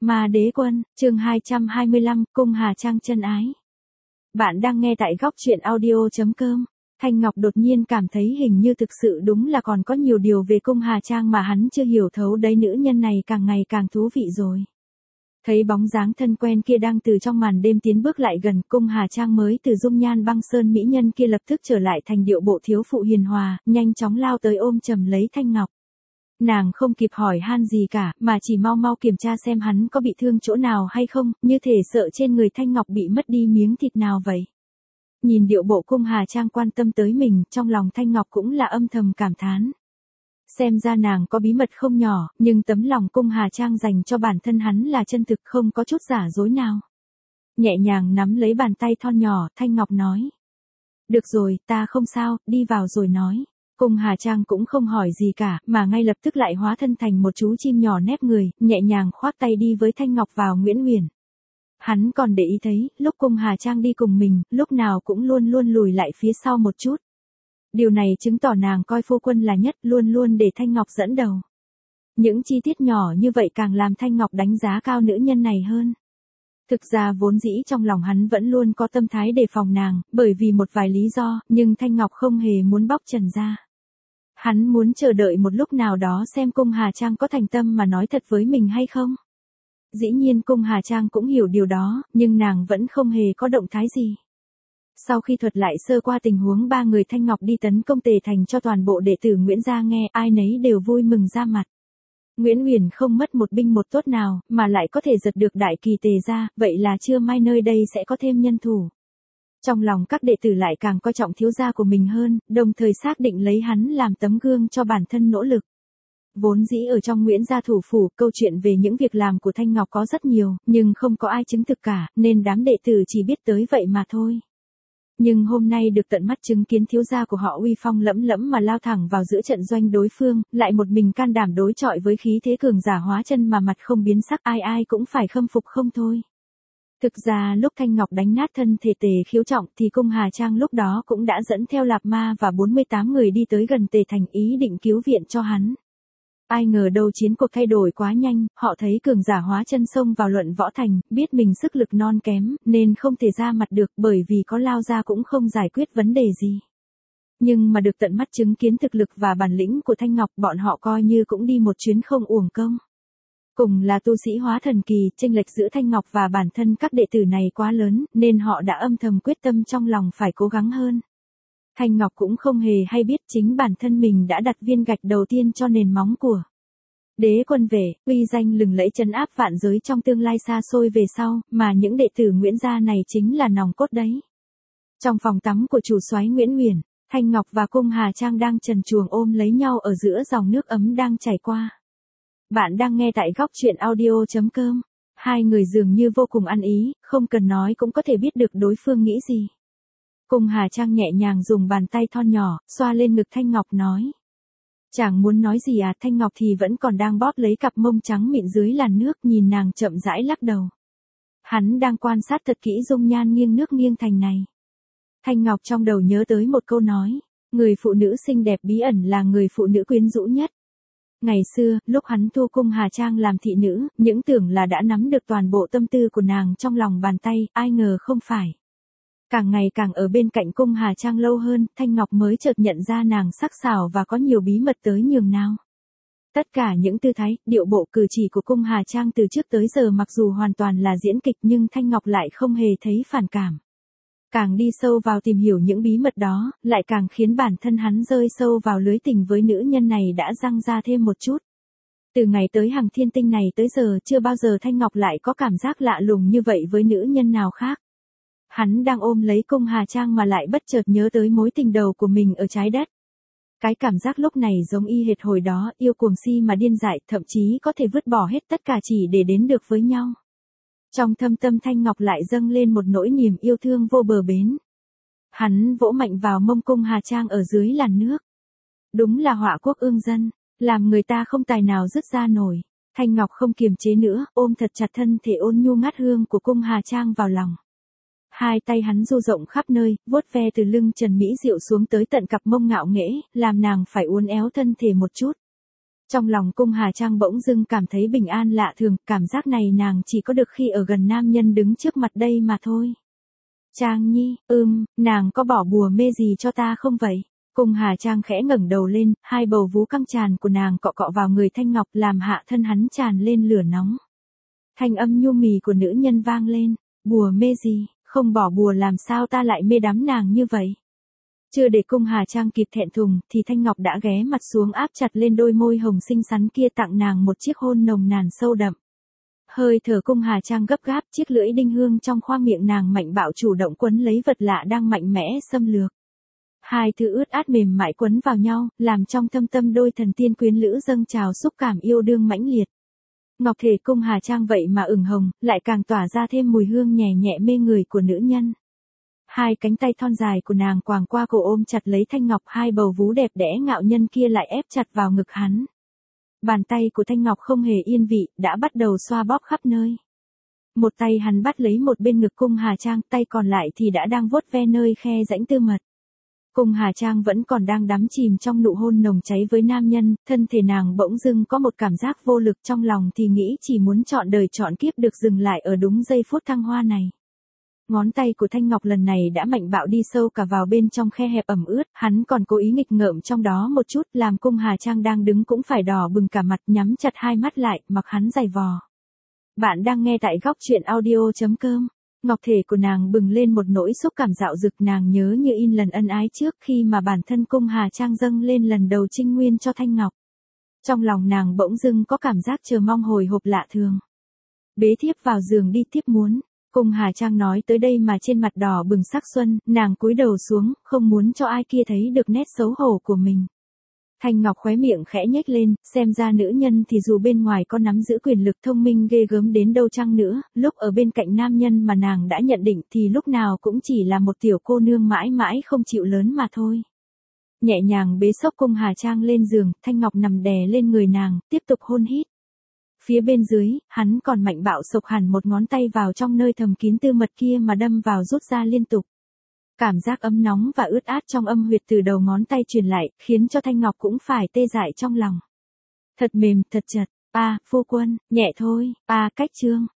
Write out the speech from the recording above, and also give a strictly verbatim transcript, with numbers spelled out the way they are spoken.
Ma Đế Quân, chương hai trăm hai mươi lăm, Cung Hà Trang chân ái. Bạn đang nghe tại góc truyện audio.com. Thanh Ngọc đột nhiên cảm thấy hình như thực sự đúng là còn có nhiều điều về Cung Hà Trang mà hắn chưa hiểu thấu đấy, nữ nhân này càng ngày càng thú vị rồi. Thấy bóng dáng thân quen kia đang từ trong màn đêm tiến bước lại gần, Cung Hà Trang mới từ dung nhan băng sơn mỹ nhân kia lập tức trở lại thành điệu bộ thiếu phụ hiền hòa, nhanh chóng lao tới ôm chầm lấy Thanh Ngọc. Nàng không kịp hỏi han gì cả, mà chỉ mau mau kiểm tra xem hắn có bị thương chỗ nào hay không, như thể sợ trên người Thanh Ngọc bị mất đi miếng thịt nào vậy. Nhìn điệu bộ Cung Hà Trang quan tâm tới mình, trong lòng Thanh Ngọc cũng là âm thầm cảm thán. Xem ra nàng có bí mật không nhỏ, nhưng tấm lòng Cung Hà Trang dành cho bản thân hắn là chân thực, không có chút giả dối nào. Nhẹ nhàng nắm lấy bàn tay thon nhỏ, Thanh Ngọc nói. Được rồi, ta không sao, đi vào rồi nói. Cung Hà Trang cũng không hỏi gì cả, mà ngay lập tức lại hóa thân thành một chú chim nhỏ nép người, nhẹ nhàng khoác tay đi với Thanh Ngọc vào Nguyễn Huyền. Hắn còn để ý thấy, lúc Cung Hà Trang đi cùng mình, lúc nào cũng luôn luôn lùi lại phía sau một chút. Điều này chứng tỏ nàng coi phu quân là nhất, luôn luôn để Thanh Ngọc dẫn đầu. Những chi tiết nhỏ như vậy càng làm Thanh Ngọc đánh giá cao nữ nhân này hơn. Thực ra vốn dĩ trong lòng hắn vẫn luôn có tâm thái đề phòng nàng, bởi vì một vài lý do, nhưng Thanh Ngọc không hề muốn bóc trần ra. Hắn muốn chờ đợi một lúc nào đó xem Cung Hà Trang có thành tâm mà nói thật với mình hay không. Dĩ nhiên Cung Hà Trang cũng hiểu điều đó, nhưng nàng vẫn không hề có động thái gì. Sau khi thuật lại sơ qua tình huống ba người Thanh Ngọc đi tấn công Tề Thành cho toàn bộ đệ tử Nguyễn gia nghe, ai nấy đều vui mừng ra mặt. Nguyễn Huyền không mất một binh một tốt nào, mà lại có thể giật được đại kỳ Tề gia, vậy là chưa mai nơi đây sẽ có thêm nhân thủ. Trong lòng các đệ tử lại càng coi trọng thiếu gia của mình hơn, đồng thời xác định lấy hắn làm tấm gương cho bản thân nỗ lực. Vốn dĩ ở trong Nguyễn gia thủ phủ, câu chuyện về những việc làm của Thanh Ngọc có rất nhiều, nhưng không có ai chứng thực cả, nên đám đệ tử chỉ biết tới vậy mà thôi. Nhưng hôm nay được tận mắt chứng kiến thiếu gia của họ uy phong lẫm lẫm mà lao thẳng vào giữa trận doanh đối phương, lại một mình can đảm đối chọi với khí thế cường giả hóa chân mà mặt không biến sắc, ai ai cũng phải khâm phục không thôi. Thực ra lúc Thanh Ngọc đánh nát thân thể Tề Khiếu Trọng thì Cung Hà Trang lúc đó cũng đã dẫn theo Lạp Ma và bốn mươi tám người đi tới gần Tề Thành ý định cứu viện cho hắn. Ai ngờ đâu chiến cuộc thay đổi quá nhanh, họ thấy cường giả hóa chân xông vào luận võ thành, biết mình sức lực non kém, nên không thể ra mặt được, bởi vì có lao ra cũng không giải quyết vấn đề gì. Nhưng mà được tận mắt chứng kiến thực lực và bản lĩnh của Thanh Ngọc, bọn họ coi như cũng đi một chuyến không uổng công. Cùng là tu sĩ hóa thần kỳ, chênh lệch giữa Thanh Ngọc và bản thân các đệ tử này quá lớn, nên họ đã âm thầm quyết tâm trong lòng phải cố gắng hơn. Thanh Ngọc cũng không hề hay biết chính bản thân mình đã đặt viên gạch đầu tiên cho nền móng của Đế Quân về, uy danh lừng lẫy trấn áp vạn giới trong tương lai xa xôi về sau, mà những đệ tử Nguyễn gia này chính là nòng cốt đấy. Trong phòng tắm của chủ soái Nguyễn Huyền, Thanh Ngọc và Cung Hà Trang đang trần truồng ôm lấy nhau ở giữa dòng nước ấm đang chảy qua. Bạn đang nghe tại góc truyện audio.com. Hai người dường như vô cùng ăn ý, không cần nói cũng có thể biết được đối phương nghĩ gì. Cung Hà Trang nhẹ nhàng dùng bàn tay thon nhỏ, xoa lên ngực Thanh Ngọc nói. Chẳng muốn nói gì à, Thanh Ngọc thì vẫn còn đang bóp lấy cặp mông trắng mịn dưới làn nước, nhìn nàng chậm rãi lắc đầu. Hắn đang quan sát thật kỹ dung nhan nghiêng nước nghiêng thành này. Thanh Ngọc trong đầu nhớ tới một câu nói, người phụ nữ xinh đẹp bí ẩn là người phụ nữ quyến rũ nhất. Ngày xưa, lúc hắn thu Cung Hà Trang làm thị nữ, những tưởng là đã nắm được toàn bộ tâm tư của nàng trong lòng bàn tay, ai ngờ không phải. Càng ngày càng ở bên cạnh Cung Hà Trang lâu hơn, Thanh Ngọc mới chợt nhận ra nàng sắc sảo và có nhiều bí mật tới nhường nào. Tất cả những tư thái, điệu bộ cử chỉ của Cung Hà Trang từ trước tới giờ mặc dù hoàn toàn là diễn kịch nhưng Thanh Ngọc lại không hề thấy phản cảm. Càng đi sâu vào tìm hiểu những bí mật đó, lại càng khiến bản thân hắn rơi sâu vào lưới tình với nữ nhân này đã răng ra thêm một chút. Từ ngày tới Hằng Thiên Tinh này tới giờ chưa bao giờ Thanh Ngọc lại có cảm giác lạ lùng như vậy với nữ nhân nào khác. Hắn đang ôm lấy Cung Hà Trang mà lại bất chợt nhớ tới mối tình đầu của mình ở trái đất. Cái cảm giác lúc này giống y hệt hồi đó, yêu cuồng si mà điên dại, thậm chí có thể vứt bỏ hết tất cả chỉ để đến được với nhau. Trong thâm tâm Thanh Ngọc lại dâng lên một nỗi niềm yêu thương vô bờ bến. Hắn vỗ mạnh vào mông Cung Hà Trang ở dưới làn nước. Đúng là họa quốc ương dân, làm người ta không tài nào dứt ra nổi. Thanh Ngọc không kiềm chế nữa, ôm thật chặt thân thể ôn nhu ngát hương của Cung Hà Trang vào lòng. Hai tay hắn du rộng khắp nơi, vuốt ve từ lưng trần mỹ diệu xuống tới tận cặp mông ngạo nghễ, làm nàng phải uốn éo thân thể một chút. Trong lòng Cung Hà Trang bỗng dưng cảm thấy bình an lạ thường, cảm giác này nàng chỉ có được khi ở gần nam nhân đứng trước mặt đây mà thôi. Trang Nhi, ưm, nàng có bỏ bùa mê gì cho ta không vậy? Cung Hà Trang khẽ ngẩng đầu lên, hai bầu vú căng tràn của nàng cọ cọ vào người Thanh Ngọc làm hạ thân hắn tràn lên lửa nóng. Thanh âm nhu mì của nữ nhân vang lên, bùa mê gì, không bỏ bùa làm sao ta lại mê đắm nàng như vậy? Chưa để Cung Hà Trang kịp thẹn thùng thì Thanh Ngọc đã ghé mặt xuống áp chặt lên đôi môi hồng xinh xắn kia tặng nàng một chiếc hôn nồng nàn sâu đậm. Hơi thở Cung Hà Trang gấp gáp, chiếc lưỡi đinh hương trong khoang miệng nàng mạnh bạo chủ động quấn lấy vật lạ đang mạnh mẽ xâm lược. Hai thứ ướt át mềm mại quấn vào nhau, làm trong thâm tâm đôi thần tiên quyến lữ dâng trào xúc cảm yêu đương mãnh liệt. Ngọc thể Cung Hà Trang vậy mà ửng hồng, lại càng tỏa ra thêm mùi hương nhẹ nhẹ mê người của nữ nhân. Hai cánh tay thon dài của nàng quàng qua cổ ôm chặt lấy Thanh Ngọc, hai bầu vú đẹp đẽ ngạo nhân kia lại ép chặt vào ngực hắn. Bàn tay của Thanh Ngọc không hề yên vị, đã bắt đầu xoa bóp khắp nơi. Một tay hắn bắt lấy một bên ngực Cung Hà Trang, tay còn lại thì đã đang vuốt ve nơi khe rãnh tư mật. Cung Hà Trang vẫn còn đang đắm chìm trong nụ hôn nồng cháy với nam nhân, thân thể nàng bỗng dưng có một cảm giác vô lực, trong lòng thì nghĩ chỉ muốn trọn đời trọn kiếp được dừng lại ở đúng giây phút thăng hoa này. Ngón tay của Thanh Ngọc lần này đã mạnh bạo đi sâu cả vào bên trong khe hẹp ẩm ướt, hắn còn cố ý nghịch ngợm trong đó một chút, làm Cung Hà Trang đang đứng cũng phải đỏ bừng cả mặt, nhắm chặt hai mắt lại, mặc hắn giày vò. Bạn đang nghe tại góc truyện audio chấm com. Ngọc thể của nàng bừng lên một nỗi xúc cảm dạo dực, nàng nhớ như in lần ân ái trước khi mà bản thân Cung Hà Trang dâng lên lần đầu trinh nguyên cho Thanh Ngọc. Trong lòng nàng bỗng dưng có cảm giác chờ mong hồi hộp lạ thường. Bế thiếp vào giường đi, thiếp muốn. Cung Hà Trang nói tới đây mà trên mặt đỏ bừng sắc xuân, nàng cúi đầu xuống, không muốn cho ai kia thấy được nét xấu hổ của mình. Thanh Ngọc khóe miệng khẽ nhếch lên, xem ra nữ nhân thì dù bên ngoài có nắm giữ quyền lực thông minh ghê gớm đến đâu chăng nữa, lúc ở bên cạnh nam nhân mà nàng đã nhận định thì lúc nào cũng chỉ là một tiểu cô nương mãi mãi không chịu lớn mà thôi. Nhẹ nhàng bế xốc Cung Hà Trang lên giường, Thanh Ngọc nằm đè lên người nàng, tiếp tục hôn hít. Phía bên dưới, hắn còn mạnh bạo sộc hẳn một ngón tay vào trong nơi thầm kín tư mật kia mà đâm vào rút ra liên tục. Cảm giác ấm nóng và ướt át trong âm huyệt từ đầu ngón tay truyền lại, khiến cho Thanh Ngọc cũng phải tê dại trong lòng. Thật mềm, thật chật, a, phu quân, nhẹ thôi, a, cách trương.